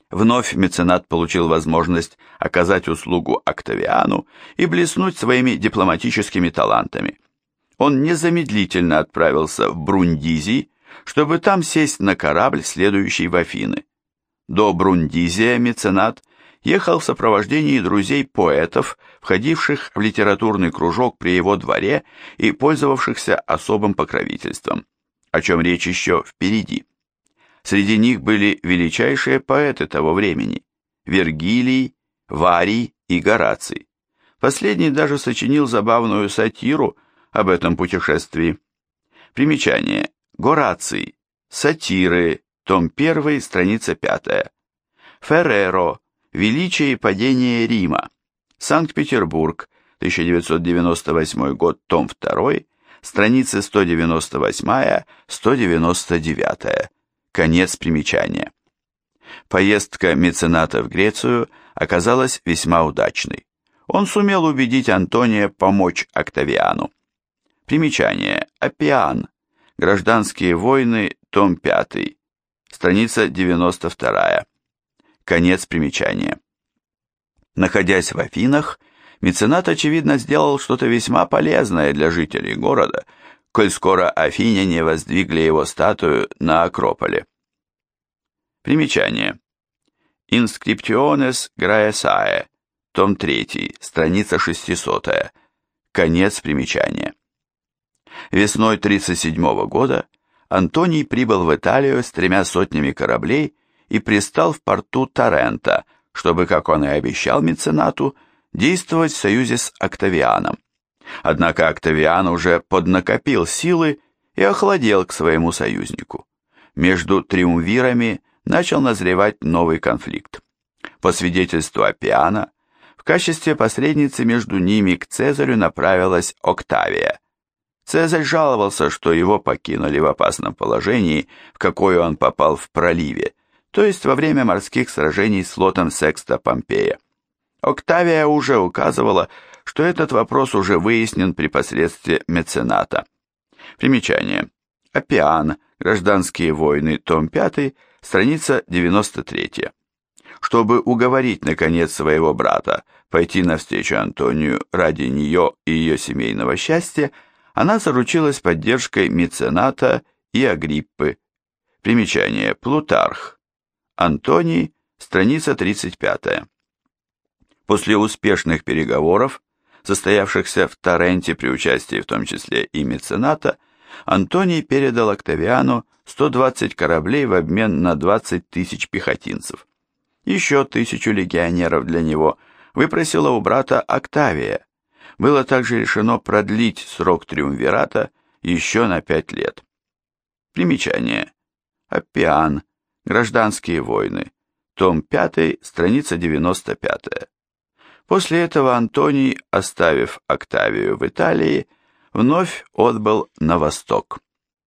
Вновь меценат получил возможность оказать услугу Октавиану и блеснуть своими дипломатическими талантами. Он незамедлительно отправился в Брундизий, чтобы там сесть на корабль, следующий в Афины. До Брундизия меценат ехал в сопровождении друзей-поэтов, входивших в литературный кружок при его дворе и пользовавшихся особым покровительством, о чем речь еще впереди. Среди них были величайшие поэты того времени – Вергилий, Варий и Гораций. Последний даже сочинил забавную сатиру об этом путешествии. Примечание. Гораций. Сатиры. Том 1, страница 5. Ферреро. Величие и падение Рима. Санкт-Петербург. 1998 год. Том 2. Страницы 198-199. Конец примечания. Поездка мецената в Грецию оказалась весьма удачной. Он сумел убедить Антония помочь Октавиану. Примечание. Аппиан. Гражданские войны. Том 5. Страница 92. Конец примечания. Находясь в Афинах, меценат, очевидно, сделал что-то весьма полезное для жителей города, коль скоро афиняне воздвигли его статую на Акрополе. Примечание. Inscriptiones Graecae, том 3, страница 600. Конец примечания. Весной 37 года Антоний прибыл в Италию с 300 кораблей и пристал в порту Тарента, чтобы, как он и обещал меценату, действовать в союзе с Октавианом. Однако Октавиан уже поднакопил силы и охладел к своему союзнику. Между триумвирами начал назревать новый конфликт. По свидетельству Аппиана, в качестве посредницы между ними к Цезарю направилась Октавия. Цезарь жаловался, что его покинули в опасном положении, в какое он попал в проливе, то есть во время морских сражений с флотом Секста Помпея. Октавия уже указывала, что этот вопрос уже выяснен при посредстве мецената. Примечание. Аппиан. Гражданские войны. Том 5. Страница 93. Чтобы уговорить, наконец, своего брата пойти навстречу Антонию ради нее и ее семейного счастья, она заручилась поддержкой мецената и Агриппы. Примечание. Плутарх. Антоний. Страница 35. После успешных переговоров, состоявшихся в Таренте при участии в том числе и мецената, Антоний передал Октавиану 120 кораблей в обмен на 20 тысяч пехотинцев. Еще 1000 легионеров для него выпросила у брата Октавия. Было также решено продлить срок триумвирата еще на 5 лет. Примечание. Аппиан. Гражданские войны. Том 5, страница 95. После этого Антоний, оставив Октавию в Италии, вновь отбыл на восток.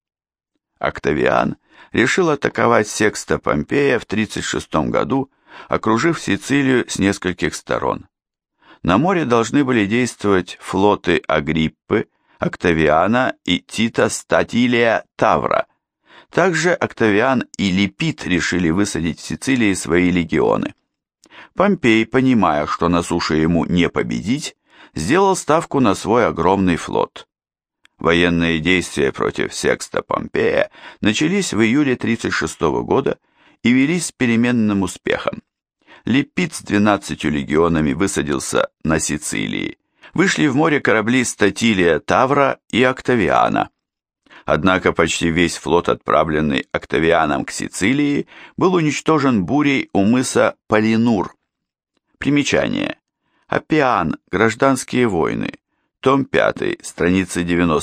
Октавиан решил атаковать Секста Помпея в 36 году, окружив Сицилию с нескольких сторон. На море должны были действовать флоты Агриппы, Октавиана и Тита Статилия Тавра. Также Октавиан и Липид решили высадить в Сицилии свои легионы. Помпей, понимая, что на суше ему не победить, сделал ставку на свой огромный флот. Военные действия против Секста Помпея начались в июле 36 года и велись с переменным успехом. Липид с 12 легионами высадился на Сицилии. Вышли в море корабли Статилия Тавра и Октавиана. Однако почти весь флот, отправленный Октавианом к Сицилии, был уничтожен бурей у мыса Полинур. Примечание. Аппиан. Гражданские войны. Том 5, страницы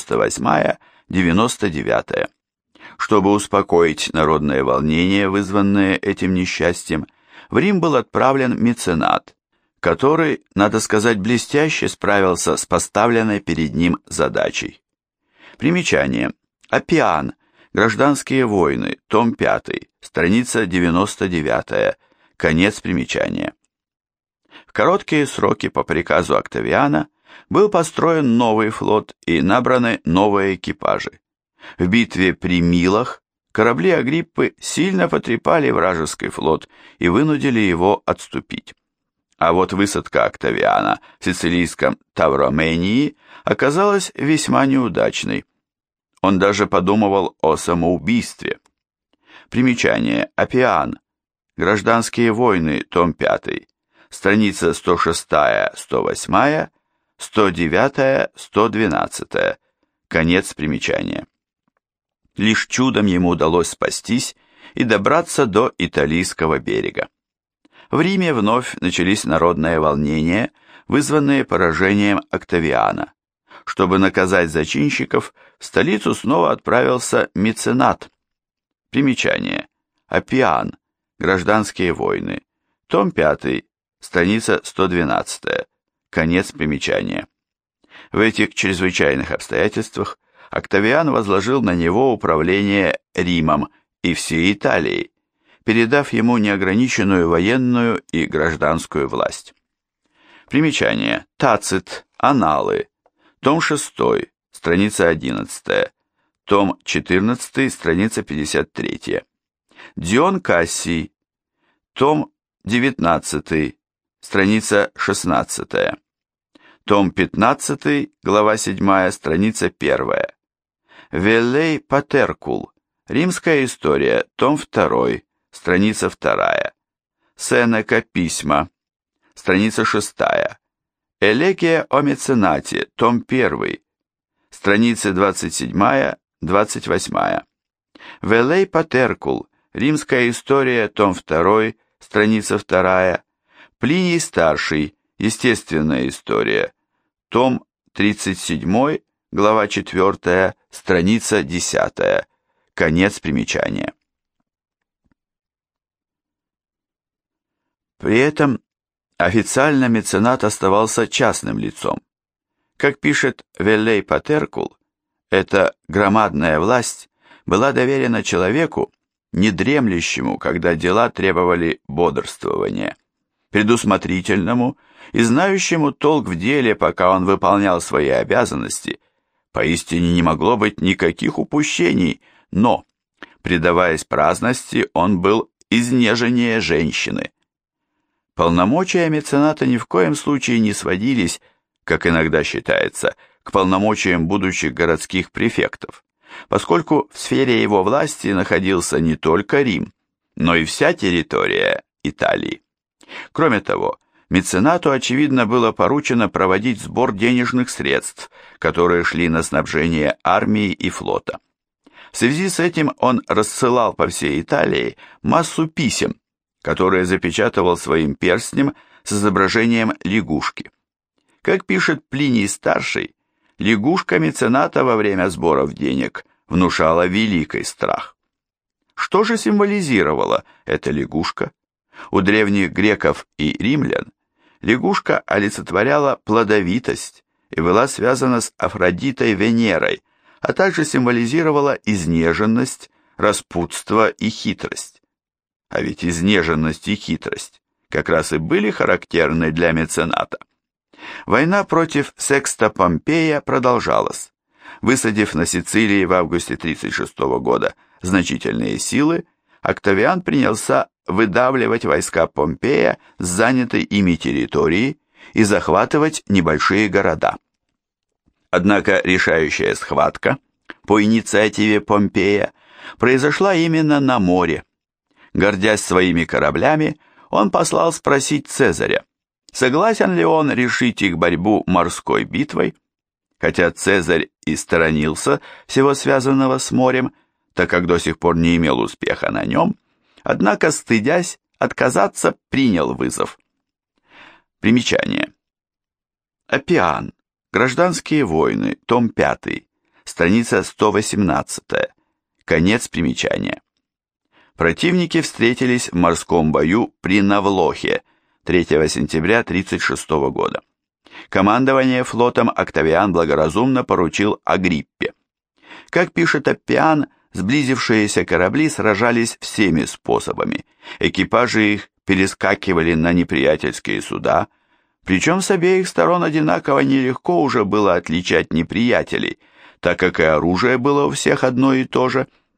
98-99. Чтобы успокоить народное волнение, вызванное этим несчастьем, в Рим был отправлен меценат, который, надо сказать, блестяще справился с поставленной перед ним задачей. Примечание. Аппиан. Гражданские войны. Том 5, страница 99. Конец примечания. В короткие сроки по приказу Октавиана был построен новый флот и набраны новые экипажи. В битве при Милах, корабли Агриппы сильно потрепали вражеский флот и вынудили его отступить. А вот высадка Октавиана в сицилийском Тавромении оказалась весьма неудачной. Он даже подумывал о самоубийстве. Примечание. Аппиан. Гражданские войны. Том 5. Страница 106-108, 109-112. Конец примечания. Лишь чудом ему удалось спастись и добраться до Италийского берега. В Риме вновь начались народные волнения, вызванные поражением Октавиана. Чтобы наказать зачинщиков, в столицу снова отправился меценат. Примечание. Аппиан. Гражданские войны. Том 5. Страница 112. Конец примечания. В этих чрезвычайных обстоятельствах Октавиан возложил на него управление Римом и всей Италией, передав ему неограниченную военную и гражданскую власть. Примечание. Тацит. Аналы. Том 6. Страница 11. Том 14. Страница 53. Дион Кассий. Том 19. Страница 16. Том 15. Глава 7. Страница 1. Веллей Патеркул. Римская история. Том 2. Страница 2. Сенека. Письма. Страница 6. Элегия о меценате. Том 1. Страницы 27-28. Веллей Патеркул. Римская история. Том 2. Страница 2. Плиний Старший. Естественная история. Том 37. Глава 4. Страница 10. Конец примечания. При этом официально меценат оставался частным лицом. Как пишет Веллей Патеркул, эта громадная власть была доверена человеку, не дремлющему, когда дела требовали бодрствования, предусмотрительному и знающему толк в деле, пока он выполнял свои обязанности. Поистине не могло быть никаких упущений, но, предаваясь праздности, он был изнеженнее женщины. Полномочия мецената ни в коем случае не сводились, как иногда считается, к полномочиям будущих городских префектов, поскольку в сфере его власти находился не только Рим, но и вся территория Италии. Кроме того, меценату, очевидно, было поручено проводить сбор денежных средств, которые шли на снабжение армии и флота. В связи с этим он рассылал по всей Италии массу писем, которые запечатывал своим перстнем с изображением лягушки. Как пишет Плиний Старший, лягушка мецената во время сборов денег внушала великий страх. Что же символизировала эта лягушка? У древних греков и римлян лягушка олицетворяла плодовитость и была связана с Афродитой Венерой, а также символизировала изнеженность, распутство и хитрость. А ведь изнеженность и хитрость как раз и были характерны для мецената. Война против Секста Помпея продолжалась. Высадив на Сицилии в августе 36 года значительные силы, Октавиан принялся выдавливать войска Помпея с занятой ими территории и захватывать небольшие города. Однако решающая схватка по инициативе Помпея произошла именно на море. Гордясь своими кораблями, он послал спросить Цезаря, согласен ли он решить их борьбу морской битвой. Хотя Цезарь и сторонился всего связанного с морем, так как до сих пор не имел успеха на нем, однако, стыдясь отказаться, принял вызов. Примечание. Аппиан. Гражданские войны. Том 5. Страница 118. Конец примечания. Противники встретились в морском бою при Навлохе 3 сентября 1936 года. Командование флотом Октавиан благоразумно поручил Агриппе. Как пишет Аппиан, сблизившиеся корабли сражались всеми способами. Экипажи их перескакивали на неприятельские суда, причем с обеих сторон одинаково нелегко уже было отличать неприятелей, так как и оружие было у всех одно и то же,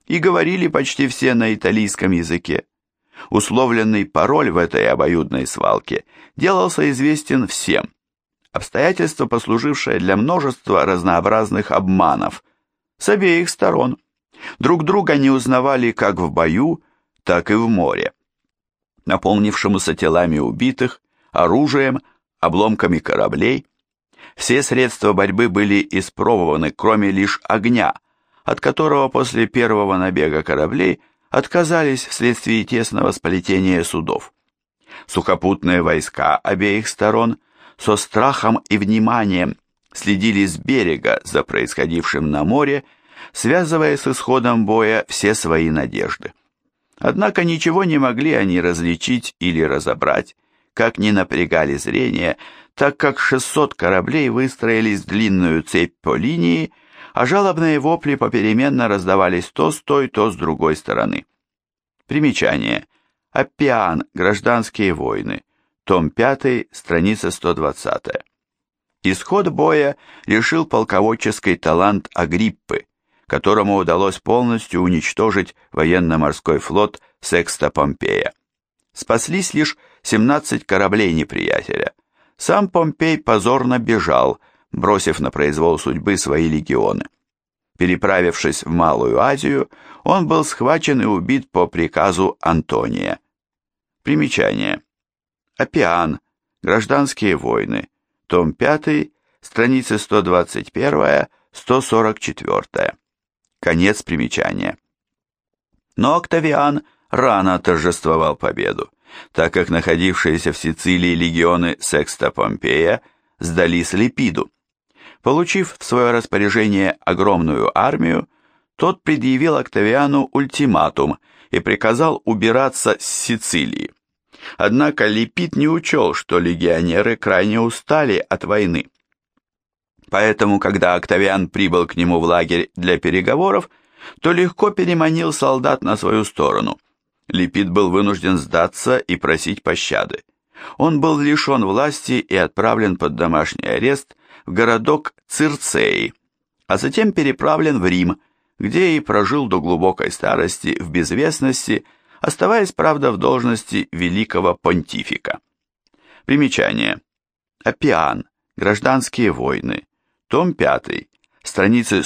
и говорили почти все на итальянском языке. Условленный пароль в этой обоюдной свалке делался известен всем, обстоятельство, послужившее для множества разнообразных обманов с обеих сторон. Друг друга не узнавали как в бою, так и в море, наполнившемуся телами убитых, оружием, обломками кораблей. Все средства борьбы были испробованы, кроме лишь огня, от которого после первого набега кораблей отказались вследствие тесного сплетения судов. Сухопутные войска обеих сторон со страхом и вниманием следили с берега за происходившим на море, связывая с исходом боя все свои надежды. Однако ничего не могли они различить или разобрать, как ни напрягали зрение, так как 600 кораблей выстроились в длинную цепь по линии, а жалобные вопли попеременно раздавались то с той, то с другой стороны. Примечание. Аппиан. Гражданские войны. Том 5, страница 120. Исход боя решил полководческий талант Агриппы, которому удалось полностью уничтожить военно-морской флот Секста Помпея. Спаслись лишь 17 кораблей неприятеля. Сам Помпей позорно бежал, бросив на произвол судьбы свои легионы. Переправившись в Малую Азию, он был схвачен и убит по приказу Антония. Примечание. Аппиан. Гражданские войны. Том 5, страницы 121-144. Конец примечания. Но Октавиан рано торжествовал победу, так как находившиеся в Сицилии легионы Секста Помпея сдались Лепиду. Получив в свое распоряжение огромную армию, тот предъявил Октавиану ультиматум и приказал убираться с Сицилии. Однако Лепид не учел, что легионеры крайне устали от войны. Поэтому, когда Октавиан прибыл к нему в лагерь для переговоров, то легко переманил солдат на свою сторону. Лепид был вынужден сдаться и просить пощады. Он был лишен власти и отправлен под домашний арест в городок Цирцеи, а затем переправлен в Рим, где и прожил до глубокой старости в безвестности, оставаясь, правда, в должности великого понтифика. Примечание. Аппиан. Гражданские войны. Том 5. Страницы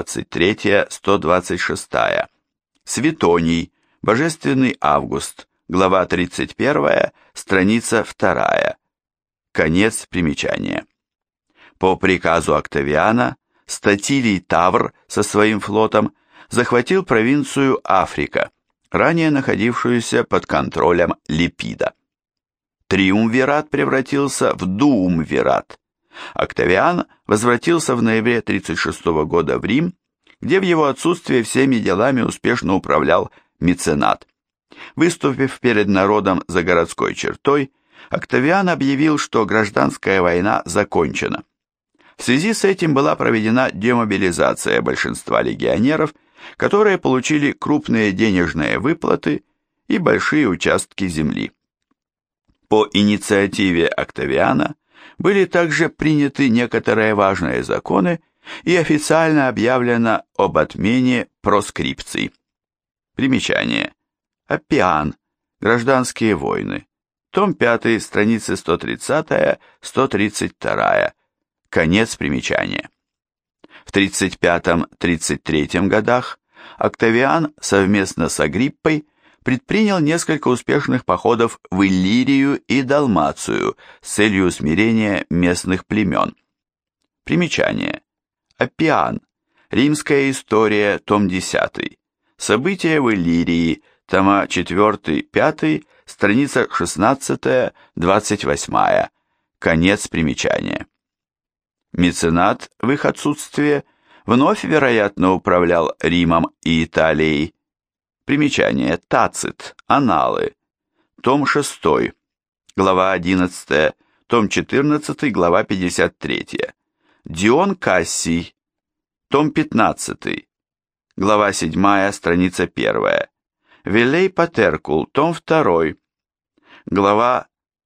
123-126. Светоний. Божественный Август. Глава 31, страница 2. Конец примечания. По приказу Октавиана Статилий Тавр со своим флотом захватил провинцию Африка, ранее находившуюся под контролем Лепида. Триумвират превратился в дуумвират. Октавиан возвратился в ноябре 36 года в Рим, где в его отсутствие всеми делами успешно управлял меценат. Выступив перед народом за городской чертой, Октавиан объявил, что гражданская война закончена. В связи с этим была проведена демобилизация большинства легионеров, которые получили крупные денежные выплаты и большие участки земли. По инициативе Октавиана были также приняты некоторые важные законы и официально объявлено об отмене проскрипций. Примечание. Аппиан. Гражданские войны. Том 5, страницы 130-132. Конец примечания. В 35-33 годах Октавиан совместно с Агриппой предпринял несколько успешных походов в Иллирию и Далмацию с целью усмирения местных племен. Примечание. Аппиан. Римская история, том 10. События в Иллирии, тома 4-5, страница 16-28. Конец примечания. Меценат в их отсутствие вновь, вероятно, управлял Римом и Италией. Примечание. Тацит. Аналы. Том 6. Глава 11. Том 14. Глава 53. Дион Кассий. Том 15. Глава 7. Страница 1. Вилей Патеркул. Том 2. Глава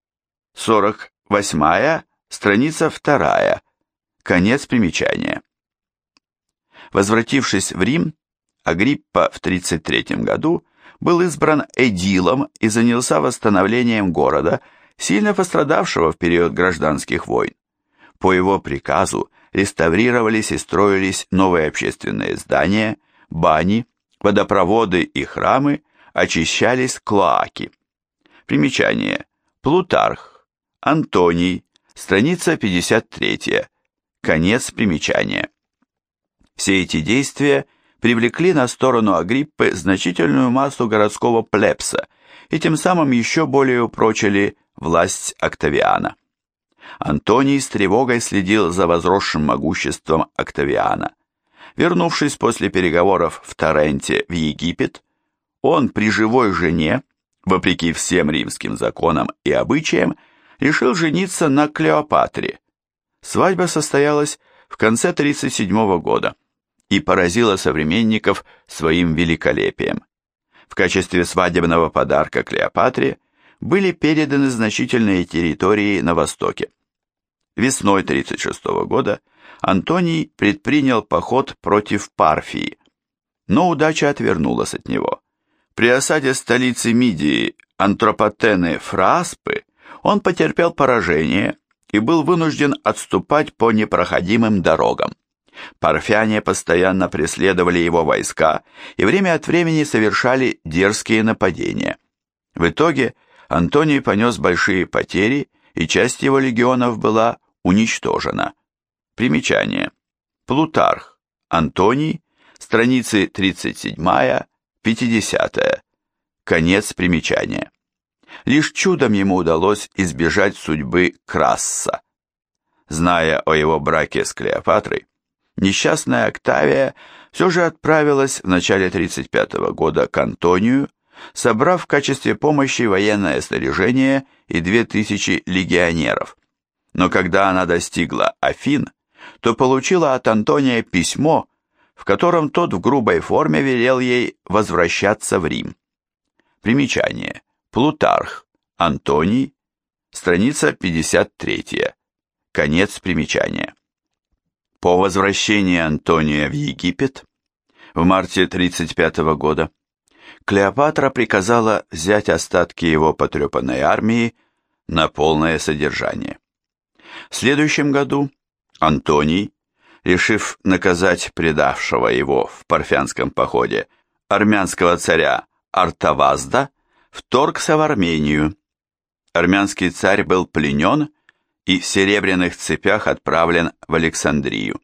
48. Страница 2. Конец примечания. Возвратившись в Рим, Агриппа в 33 году был избран эдилом и занялся восстановлением города, сильно пострадавшего в период гражданских войн. По его приказу реставрировались и строились новые общественные здания, бани, водопроводы и храмы, очищались клоаки. Примечание. Плутарх. Антоний. Страница 53. Конец примечания. Все эти действия привлекли на сторону Агриппы значительную массу городского плебса и тем самым еще более упрочили власть Октавиана. Антоний с тревогой следил за возросшим могуществом Октавиана. Вернувшись после переговоров в Таренте в Египет, он при живой жене, вопреки всем римским законам и обычаям, решил жениться на Клеопатре. Свадьба состоялась в конце 37 года и поразила современников своим великолепием. В качестве свадебного подарка Клеопатре были переданы значительные территории на востоке. Весной 36 года Антоний предпринял поход против Парфии, но удача отвернулась от него. При осаде столицы Мидии Антропатены Фрааспы он потерпел поражение и был вынужден отступать по непроходимым дорогам. Парфяне постоянно преследовали его войска и время от времени совершали дерзкие нападения. В итоге Антоний понес большие потери, и часть его легионов была уничтожена. Примечание. Плутарх. Антоний. Страницы 37-50. Конец примечания. Лишь чудом ему удалось избежать судьбы Красса. Зная о его браке с Клеопатрой, несчастная Октавия все же отправилась в начале 35 года к Антонию, собрав в качестве помощи военное снаряжение и 2000 легионеров. Но когда она достигла Афин, то получила от Антония письмо, в котором тот в грубой форме велел ей возвращаться в Рим. Примечание. Плутарх. Антоний. Страница 53. Конец примечания. По возвращении Антония в Египет в марте 35 года Клеопатра приказала взять остатки его потрепанной армии на полное содержание. В следующем году Антоний, решив наказать предавшего его в парфянском походе армянского царя Артавазда, вторгся в Армению. Армянский царь был пленен и в серебряных цепях отправлен в Александрию.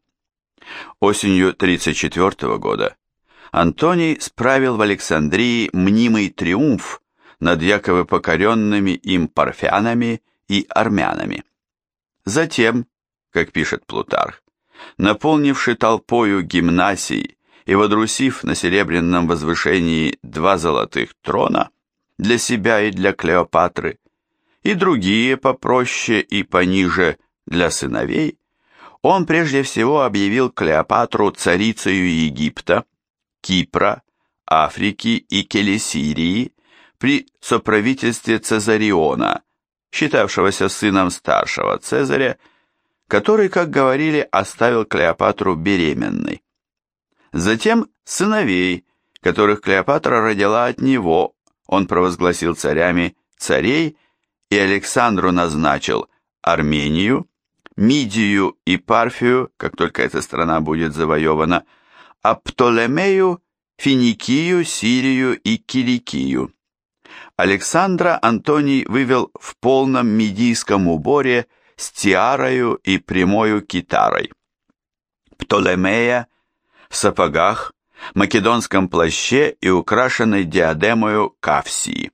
Осенью 34 года Антоний справил в Александрии мнимый триумф над якобы покоренными им парфянами и армянами. Затем, как пишет Плутарх, наполнивший толпою гимнасий и водрузив на серебряном возвышении 2 золотых трона для себя и для Клеопатры, и другие попроще и пониже для сыновей, он прежде всего объявил Клеопатру царицею Египта, Кипра, Африки и Келесирии при соправительстве Цезариона, считавшегося сыном старшего Цезаря, который, как говорили, оставил Клеопатру беременной. Затем сыновей, которых Клеопатра родила от него, он провозгласил царями царей и Александру назначил Армению, Мидию и Парфию, как только эта страна будет завоевана, а Птолемею, Финикию, Сирию и Киликию. Александра Антоний вывел в полном мидийском уборе с тиарою и прямою китарой. Птолемея в сапогах, македонском плаще и украшенной диадемою Кавсии.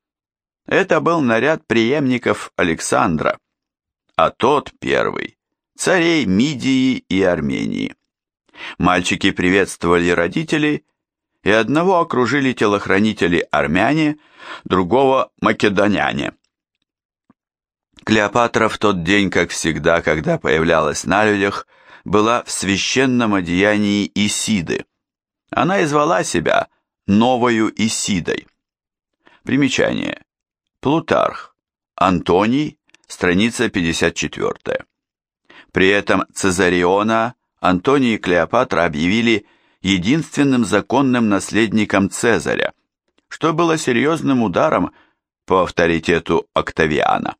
Это был наряд преемников Александра, а тот первый – царей Мидии и Армении. Мальчики приветствовали родителей, и одного окружили телохранители армяне, другого – македоняне. Клеопатра в тот день, как всегда, когда появлялась на людях, была в священном одеянии Исиды. Она и звала себя новою Исидой. Примечание. Плутарх. Антоний. Страница 54. При этом Цезариона Антоний и Клеопатра объявили единственным законным наследником Цезаря, что было серьезным ударом по авторитету Октавиана.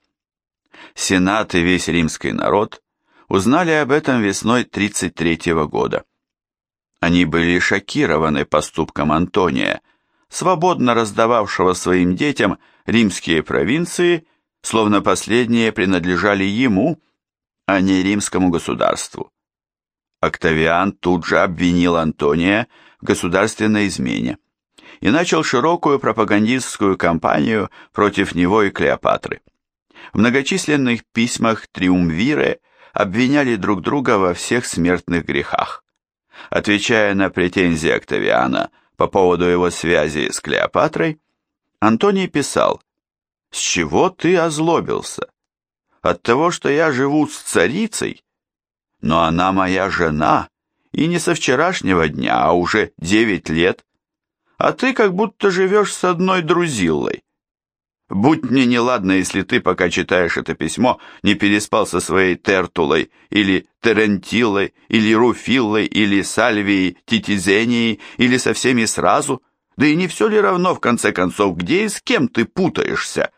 Сенат и весь римский народ узнали об этом весной 33 года. Они были шокированы поступком Антония, свободно раздававшего своим детям римские провинции, словно последние принадлежали ему, а не римскому государству. Октавиан тут же обвинил Антония в государственной измене и начал широкую пропагандистскую кампанию против него и Клеопатры. В многочисленных письмах триумвиры обвиняли друг друга во всех смертных грехах. Отвечая на претензии Октавиана по поводу его связи с Клеопатрой, Антоний писал: «С чего ты озлобился? От того, что я живу с царицей? Но она моя жена, и не со вчерашнего дня, а уже 9 лет. А ты как будто живешь с одной друзиллой. Будь мне неладно, если ты, пока читаешь это письмо, не переспал со своей Тертулой, или Терентилой, или Руфиллой, или Сальвией, Титизенией, или со всеми сразу. Да и не все ли равно, в конце концов, где и с кем ты путаешься?»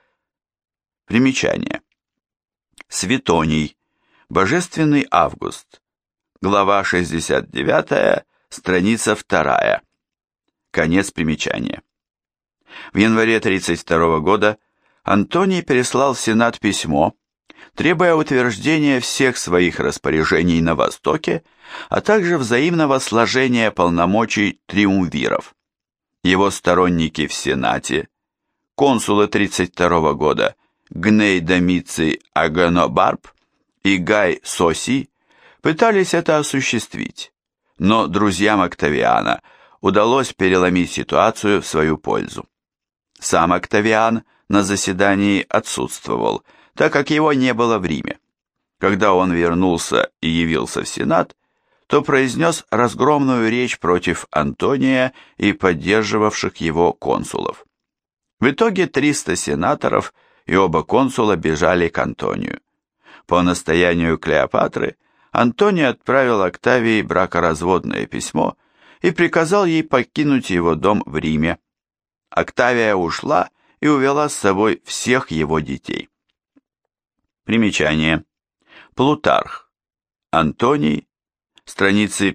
Примечание. Светоний. Божественный Август. Глава 69, страница 2. Конец примечания. В январе 32 года Антоний переслал в Сенат письмо, требуя утверждения всех своих распоряжений на Востоке, а также взаимного сложения полномочий триумвиров. Его сторонники в Сенате, консулы 32 года Гней Домиций Аганобарб и Гай Сосий, пытались это осуществить, но друзьям Октавиана удалось переломить ситуацию в свою пользу. Сам Октавиан на заседании отсутствовал, так как его не было в Риме. Когда он вернулся и явился в Сенат, то произнес разгромную речь против Антония и поддерживавших его консулов. В итоге 300 сенаторов и оба консула бежали к Антонию. По настоянию Клеопатры Антоний отправил Октавии бракоразводное письмо и приказал ей покинуть его дом в Риме. Октавия ушла и увела с собой всех его детей. Примечание. Плутарх. Антоний. Страницы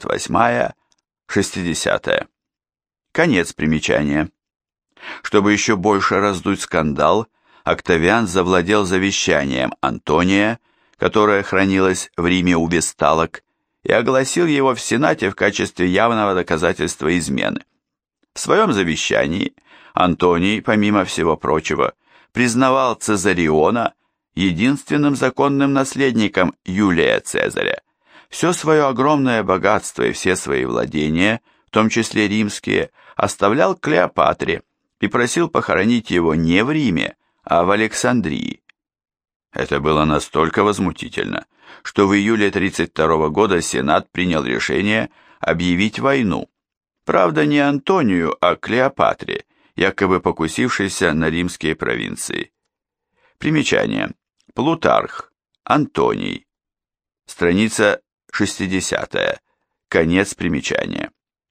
58-60. Конец примечания. Чтобы еще больше раздуть скандал, Октавиан завладел завещанием Антония, которое хранилось в Риме у весталок, и огласил его в Сенате в качестве явного доказательства измены. В своем завещании Антоний, помимо всего прочего, признавал Цезариона единственным законным наследником Юлия Цезаря. Все свое огромное богатство и все свои владения, в том числе римские, оставлял Клеопатре и просил похоронить его не в Риме, а в Александрии. Это было настолько возмутительно, что в июле 32 года Сенат принял решение объявить войну. Правда, не Антонию, а Клеопатре, якобы покусившейся на римские провинции. Примечание. Плутарх. Антоний. Страница 60. Конец примечания.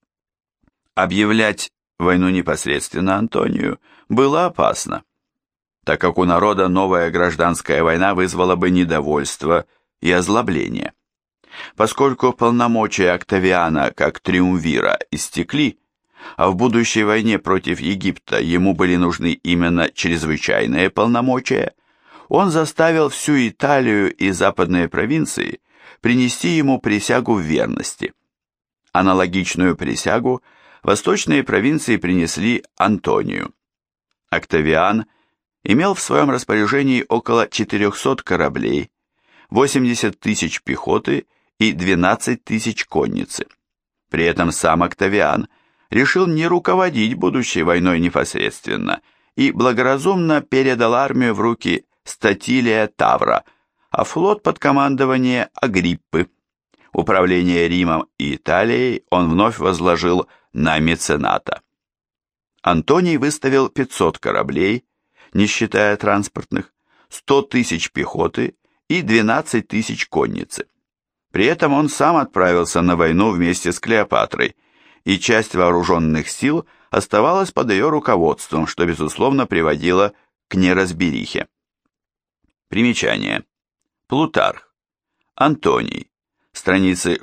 Объявлять войну непосредственно Антонию было опасно, так как у народа новая гражданская война вызвала бы недовольство и озлобление. Поскольку полномочия Октавиана как триумвира истекли, а в будущей войне против Египта ему были нужны именно чрезвычайные полномочия, он заставил всю Италию и западные провинции принести ему присягу в верности. Аналогичную присягу восточные провинции принесли Антонию. Октавиан имел в своем распоряжении около 400 кораблей, 80 тысяч пехоты и 12 тысяч конницы. При этом сам Октавиан решил не руководить будущей войной непосредственно и благоразумно передал армию в руки Статилия Тавра, а флот под командование Агриппы. Управление Римом и Италией он вновь возложил на мецената. Антоний выставил 500 кораблей, не считая транспортных, 100 тысяч пехоты и 12 тысяч конницы. При этом он сам отправился на войну вместе с Клеопатрой и часть вооруженных сил оставалась под ее руководством, что, безусловно, приводило к неразберихе. Примечание. Плутарх. Антоний. Страницы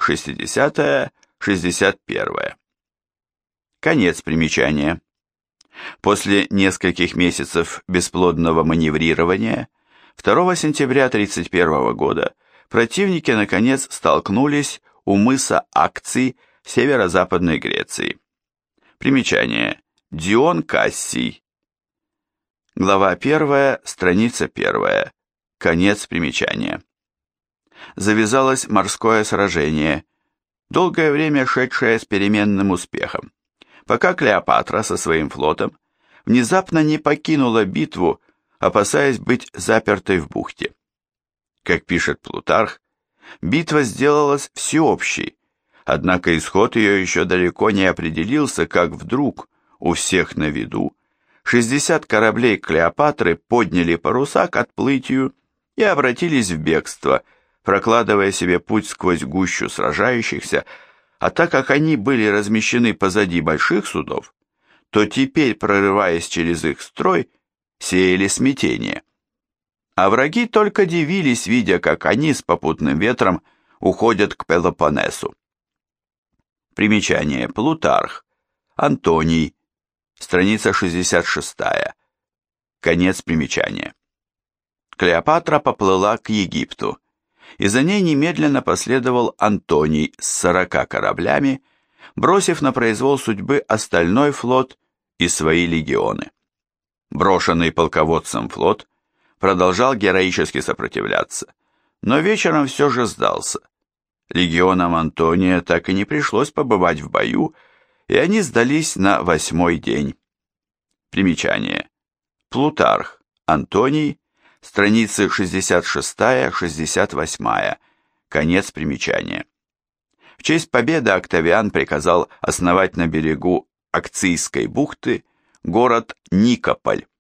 60-61. Конец примечания. После нескольких месяцев бесплодного маневрирования 2 сентября 1931 года противники наконец столкнулись у мыса Акций северо-западной Греции. Примечание. Дион Кассий. Глава 1, страница 1. Конец примечания. Завязалось морское сражение, долгое время шедшее с переменным успехом, пока Клеопатра со своим флотом внезапно не покинула битву, опасаясь быть запертой в бухте. Как пишет Плутарх, битва сделалась всеобщей, однако исход ее еще далеко не определился, как вдруг, у всех на виду, 60 кораблей Клеопатры подняли паруса к отплытию и обратились в бегство, прокладывая себе путь сквозь гущу сражающихся, а так как они были размещены позади больших судов, то теперь, прорываясь через их строй, сеяли смятение. А враги только дивились, видя, как они с попутным ветром уходят к Пелопоннесу. Примечание. Плутарх. Антоний. Страница 66. Конец примечания. Клеопатра поплыла к Египту, и за ней немедленно последовал Антоний с 40 кораблями, бросив на произвол судьбы остальной флот и свои легионы. Брошенный полководцем флот продолжал героически сопротивляться, но вечером все же сдался. Легионам Антония так и не пришлось побывать в бою, и они сдались на 8-й день. Примечание. Плутарх. Антоний. Страницы 66-68. Конец примечания. В честь победы Октавиан приказал основать на берегу Акцийской бухты город Никополь.